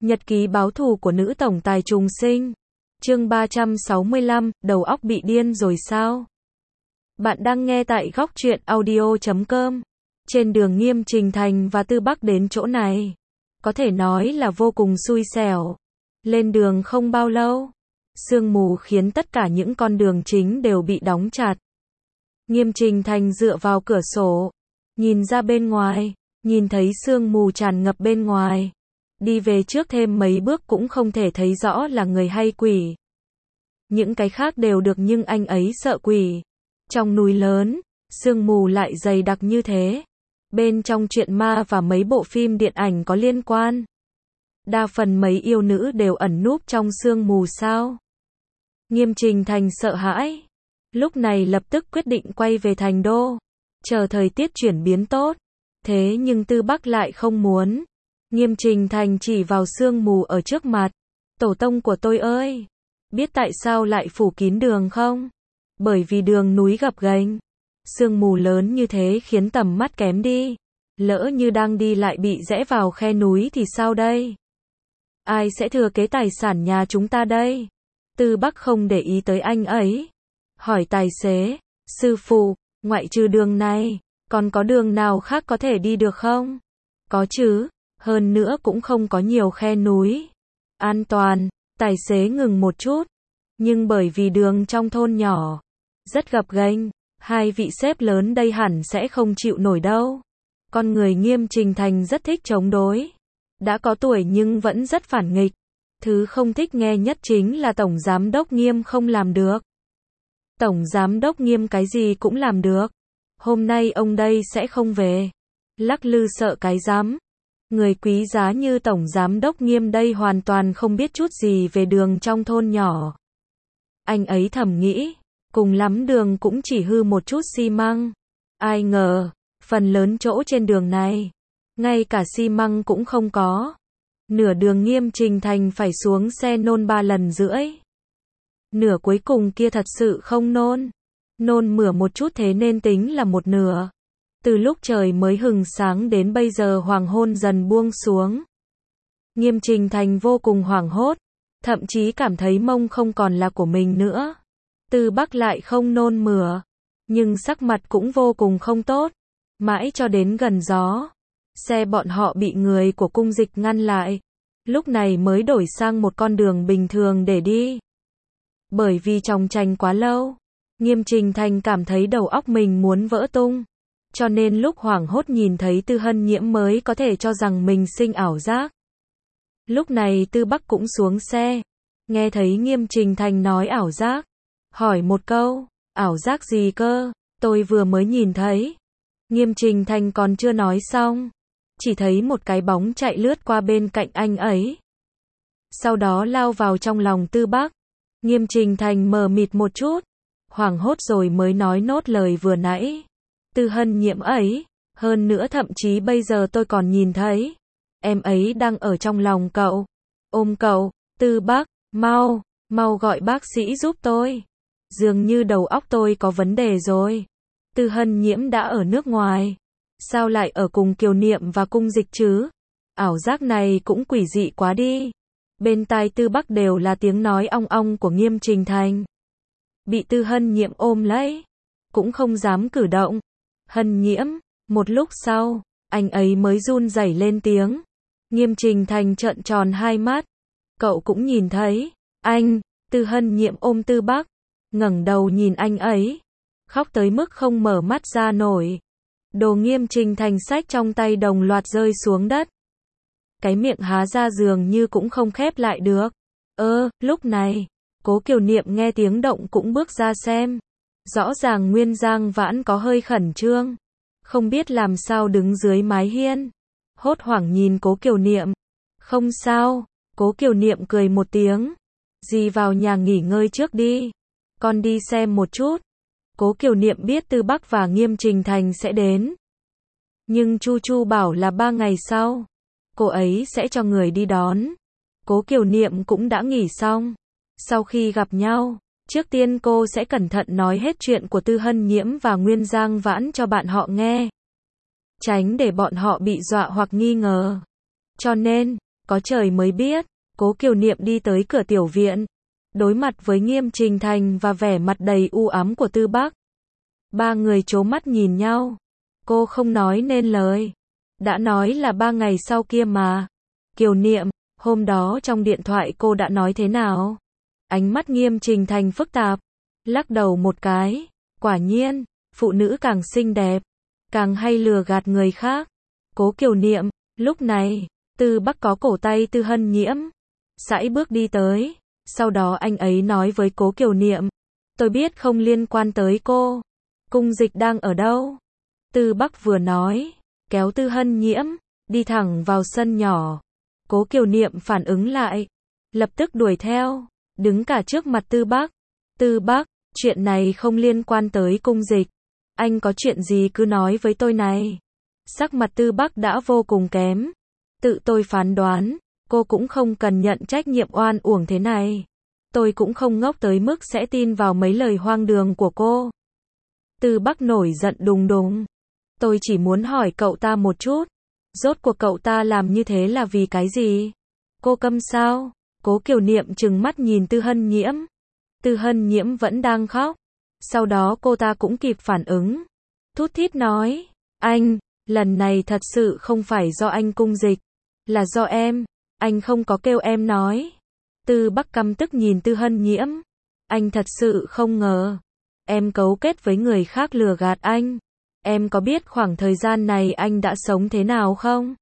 Nhật ký báo thù của nữ tổng tài trùng sinh. Chương 365, đầu óc bị điên rồi sao? Bạn đang nghe tại góc truyện audio.com. Trên đường Nghiêm Trình Thành và Tư Bắc đến chỗ này, có thể nói là vô cùng xui xẻo. Lên đường không bao lâu, sương mù khiến tất cả những con đường chính đều bị đóng chặt. Nghiêm Trình Thành dựa vào cửa sổ, nhìn ra bên ngoài, nhìn thấy sương mù tràn ngập bên ngoài. Đi về trước thêm mấy bước cũng không thể thấy rõ là người hay quỷ. Những cái khác đều được nhưng anh ấy sợ quỷ. Trong núi lớn, sương mù lại dày đặc như thế. Bên trong truyện ma và mấy bộ phim điện ảnh có liên quan. Đa phần mấy yêu nữ đều ẩn núp trong sương mù sao? Nghiêm Trình Thành sợ hãi. Lúc này lập tức quyết định quay về thành đô. Chờ thời tiết chuyển biến tốt. Thế nhưng Tư Bắc lại không muốn. Nghiêm Trình Thành chỉ vào sương mù ở trước mặt. Tổ tông của tôi ơi! Biết tại sao lại phủ kín đường không? Bởi vì đường núi gập ghềnh. Sương mù lớn như thế khiến tầm mắt kém đi. Lỡ như đang đi lại bị rẽ vào khe núi thì sao đây? Ai sẽ thừa kế tài sản nhà chúng ta đây? Tư Bắc không để ý tới anh ấy. Hỏi tài xế, sư phụ, ngoại trừ đường này, còn có đường nào khác có thể đi được không? Có chứ, hơn nữa cũng không có nhiều khe núi. An toàn, tài xế ngừng một chút. Nhưng bởi vì đường trong thôn nhỏ, rất gập ghềnh, hai vị sếp lớn đây hẳn sẽ không chịu nổi đâu. Con người Nghiêm Trình Thành rất thích chống đối. Đã có tuổi nhưng vẫn rất phản nghịch. Thứ không thích nghe nhất chính là Tổng Giám đốc Nghiêm không làm được. Tổng Giám đốc Nghiêm cái gì cũng làm được. Hôm nay ông đây sẽ không về. Lắc lư sợ cái rắm. Người quý giá như Tổng Giám đốc Nghiêm đây hoàn toàn không biết chút gì về đường trong thôn nhỏ. Anh ấy thầm nghĩ, cùng lắm đường cũng chỉ hư một chút xi măng. Ai ngờ, phần lớn chỗ trên đường này, ngay cả xi măng cũng không có. Nửa đường Nghiêm Trình Thành phải xuống xe nôn 3 lần rưỡi. Nửa cuối cùng kia thật sự không nôn. Nôn mửa một chút thế nên tính là một nửa. Từ lúc trời mới hừng sáng đến bây giờ hoàng hôn dần buông xuống. Nghiêm Trình Thành vô cùng hoảng hốt, thậm chí cảm thấy mông không còn là của mình nữa. Tư Bắc lại không nôn mửa, nhưng sắc mặt cũng vô cùng không tốt. Mãi cho đến gần gió, xe bọn họ bị người của cung dịch ngăn lại. Lúc này mới đổi sang một con đường bình thường để đi. Bởi vì chòng chành quá lâu, Nghiêm Trình Thành cảm thấy đầu óc mình muốn vỡ tung. Cho nên lúc hoảng hốt nhìn thấy Tư Hân Nhiễm mới có thể cho rằng mình sinh ảo giác. Lúc này Tư Bắc cũng xuống xe. Nghe thấy Nghiêm Trình Thành nói ảo giác. Hỏi một câu, ảo giác gì cơ? Tôi vừa mới nhìn thấy. Nghiêm Trình Thành còn chưa nói xong. Chỉ thấy một cái bóng chạy lướt qua bên cạnh anh ấy. Sau đó lao vào trong lòng Tư Bắc. Nghiêm Trình Thành mờ mịt một chút. Hoảng hốt rồi mới nói nốt lời vừa nãy. Tư Hân Nhiễm ấy, hơn nữa thậm chí bây giờ tôi còn nhìn thấy. Em ấy đang ở trong lòng cậu. Ôm cậu, Tư Bắc, mau gọi bác sĩ giúp tôi. Dường như đầu óc tôi có vấn đề rồi. Tư Hân Nhiễm đã ở nước ngoài. Sao lại ở cùng Kiều Niệm và cung dịch chứ? Ảo giác này cũng quỷ dị quá đi. Bên tai Tư Bắc đều là tiếng nói ong ong của Nghiêm Trình Thành. Bị Tư Hân Nhiễm ôm lấy, cũng không dám cử động. Hân Nhiễm, một lúc sau, anh ấy mới run rẩy lên tiếng. Nghiêm Trình Thành trợn tròn hai mắt. Cậu cũng nhìn thấy. Anh, Tư Hân Nhiễm ôm Tư Bắc, ngẩng đầu nhìn anh ấy. Khóc tới mức không mở mắt ra nổi. Đồ Nghiêm Trình Thành xách trong tay đồng loạt rơi xuống đất. Cái miệng há ra dường như cũng không khép lại được. Lúc này, Cố Kiều Niệm nghe tiếng động cũng bước ra xem. Rõ ràng Nguyên Giang Vãn có hơi khẩn trương. Không biết làm sao đứng dưới mái hiên. Hốt hoảng nhìn Cố Kiều Niệm. Không sao, Cố Kiều Niệm cười một tiếng. Dì vào nhà nghỉ ngơi trước đi. Con đi xem một chút. Cố Kiều Niệm biết Tư Bắc và Nghiêm Trình Thành sẽ đến. Nhưng Chu bảo là 3 ngày sau. Cô ấy sẽ cho người đi đón. Cố Kiều Niệm cũng đã nghỉ xong. Sau khi gặp nhau, trước tiên cô sẽ cẩn thận nói hết chuyện của Tư Hân Nhiễm và Nguyên Giang Vãn cho bạn họ nghe. Tránh để bọn họ bị dọa hoặc nghi ngờ. Cho nên, Có trời mới biết, Cố Kiều Niệm đi tới cửa tiểu viện, đối mặt với Nghiêm Trình Thành và vẻ mặt đầy u ám của Tư Bắc. Ba người trố mắt nhìn nhau. Cô không nói nên lời. Đã nói là 3 ngày sau kia mà. Kiều Niệm, hôm đó trong điện thoại cô đã nói thế nào? Ánh mắt Nghiêm Trình Thành phức tạp, lắc đầu một cái. Quả nhiên, phụ nữ càng xinh đẹp, càng hay lừa gạt người khác. Cố Kiều Niệm, lúc này, Tư Bắc có cổ tay Tư Hân Nhiễm, sải bước đi tới. Sau đó anh ấy nói với Cố Kiều Niệm, tôi biết không liên quan tới cô. Cung Dịch đang ở đâu? Tư Bắc vừa nói, kéo Tư Hân Nhiễm, đi thẳng vào sân nhỏ. Cố Kiều Niệm phản ứng lại, lập tức đuổi theo, đứng cả trước mặt Tư Bắc. Tư Bắc, chuyện này không liên quan tới Cung Dịch. Anh có chuyện gì cứ nói với tôi này. Sắc mặt Tư Bắc đã vô cùng kém. Tự tôi phán đoán, cô cũng không cần nhận trách nhiệm oan uổng thế này. Tôi cũng không ngốc tới mức sẽ tin vào mấy lời hoang đường của cô. Tư Bắc nổi giận đùng đùng. Tôi chỉ muốn hỏi cậu ta một chút. Rốt cuộc cậu ta làm như thế là vì cái gì? Cô câm sao? Cố Kiều Niệm trừng mắt nhìn Tư Hân Nhiễm. Tư Hân Nhiễm vẫn đang khóc. Sau đó cô ta cũng kịp phản ứng. Thút thít nói, anh, lần này thật sự không phải do anh Cung Dịch, là do em. Anh không có kêu em nói. Tư Bắc căm tức nhìn Tư Hân Nhiễm. Anh thật sự không ngờ em cấu kết với người khác lừa gạt anh. Em có biết khoảng thời gian này anh đã sống thế nào không?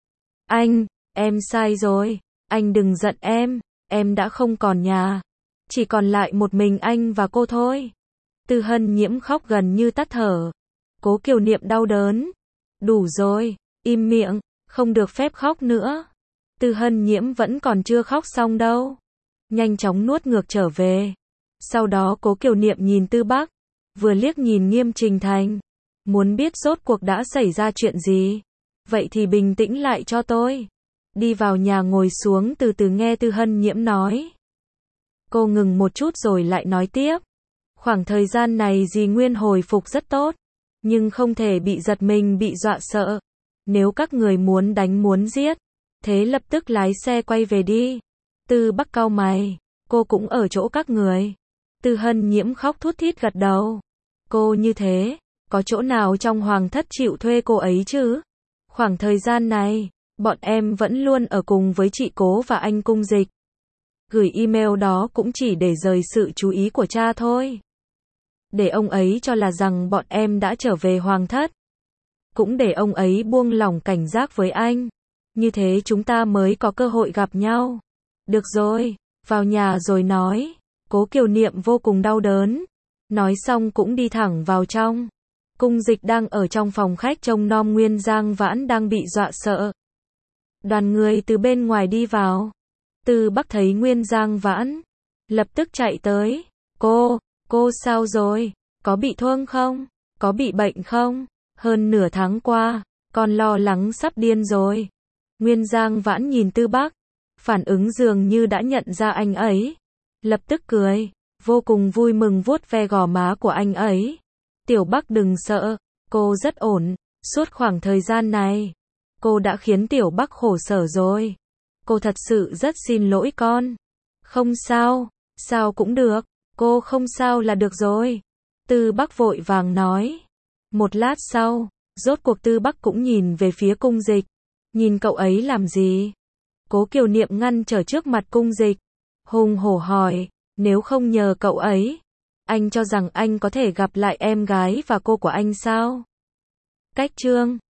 Anh, em sai rồi. Anh đừng giận em đã không còn nhà. Chỉ còn lại một mình anh và cô thôi. Tư Hân Nhiễm khóc gần như tắt thở. Cố Kiều Niệm đau đớn. Đủ rồi, im miệng, không được phép khóc nữa. Tư Hân Nhiễm vẫn còn chưa khóc xong đâu. Nhanh chóng nuốt ngược trở về. Sau đó Cố Kiều Niệm nhìn Tư Bắc, vừa liếc nhìn Nghiêm Trình Thành. Muốn biết rốt cuộc đã xảy ra chuyện gì? Vậy thì bình tĩnh lại cho tôi. Đi vào nhà ngồi xuống từ từ nghe Tư Hân Nhiễm nói. Cô ngừng một chút rồi lại nói tiếp. Khoảng thời gian này dì Nguyên hồi phục rất tốt, nhưng không thể bị giật mình bị dọa sợ. Nếu các người muốn đánh muốn giết, thế lập tức lái xe quay về đi. Tư Bắc cau mày, cô cũng ở chỗ các người. Tư Hân Nhiễm khóc thút thít gật đầu. Cô như thế, có chỗ nào trong hoàng thất chịu thuê cô ấy chứ? Khoảng thời gian này, bọn em vẫn luôn ở cùng với chị Cố và anh Cung Dịch. Gửi email đó cũng chỉ để rời sự chú ý của cha thôi. Để ông ấy cho là rằng bọn em đã trở về hoàng thất. Cũng để ông ấy buông lỏng cảnh giác với anh. Như thế chúng ta mới có cơ hội gặp nhau. Được rồi, vào nhà rồi nói. Cố Kiều Niệm vô cùng đau đớn. Nói xong cũng đi thẳng vào trong. Cung Dịch đang ở trong phòng khách trông nom Nguyên Giang Vãn đang bị dọa sợ. Đoàn người từ bên ngoài đi vào. Tư Bắc thấy Nguyên Giang Vãn, lập tức chạy tới. Cô sao rồi? Có bị thương không? Có bị bệnh không? Hơn nửa tháng qua, con lo lắng sắp điên rồi. Nguyên Giang Vãn nhìn Tư Bắc, phản ứng dường như đã nhận ra anh ấy. Lập tức cười, vô cùng vui mừng vuốt ve gò má của anh ấy. Tiểu Bắc đừng sợ, cô rất ổn. Suốt khoảng thời gian này, cô đã khiến Tiểu Bắc khổ sở rồi. Cô thật sự rất xin lỗi con. Không sao, sao cũng được, cô không sao là được rồi. Tư Bắc vội vàng nói. Một lát sau, rốt cuộc Tư Bắc cũng nhìn về phía Cung Dịch. Nhìn cậu ấy làm gì? Cố Kiều Niệm ngăn trở trước mặt Cung Dịch, hùng hổ hỏi, nếu không nhờ cậu ấy, anh cho rằng anh có thể gặp lại em gái và cô của anh sao? Cách chương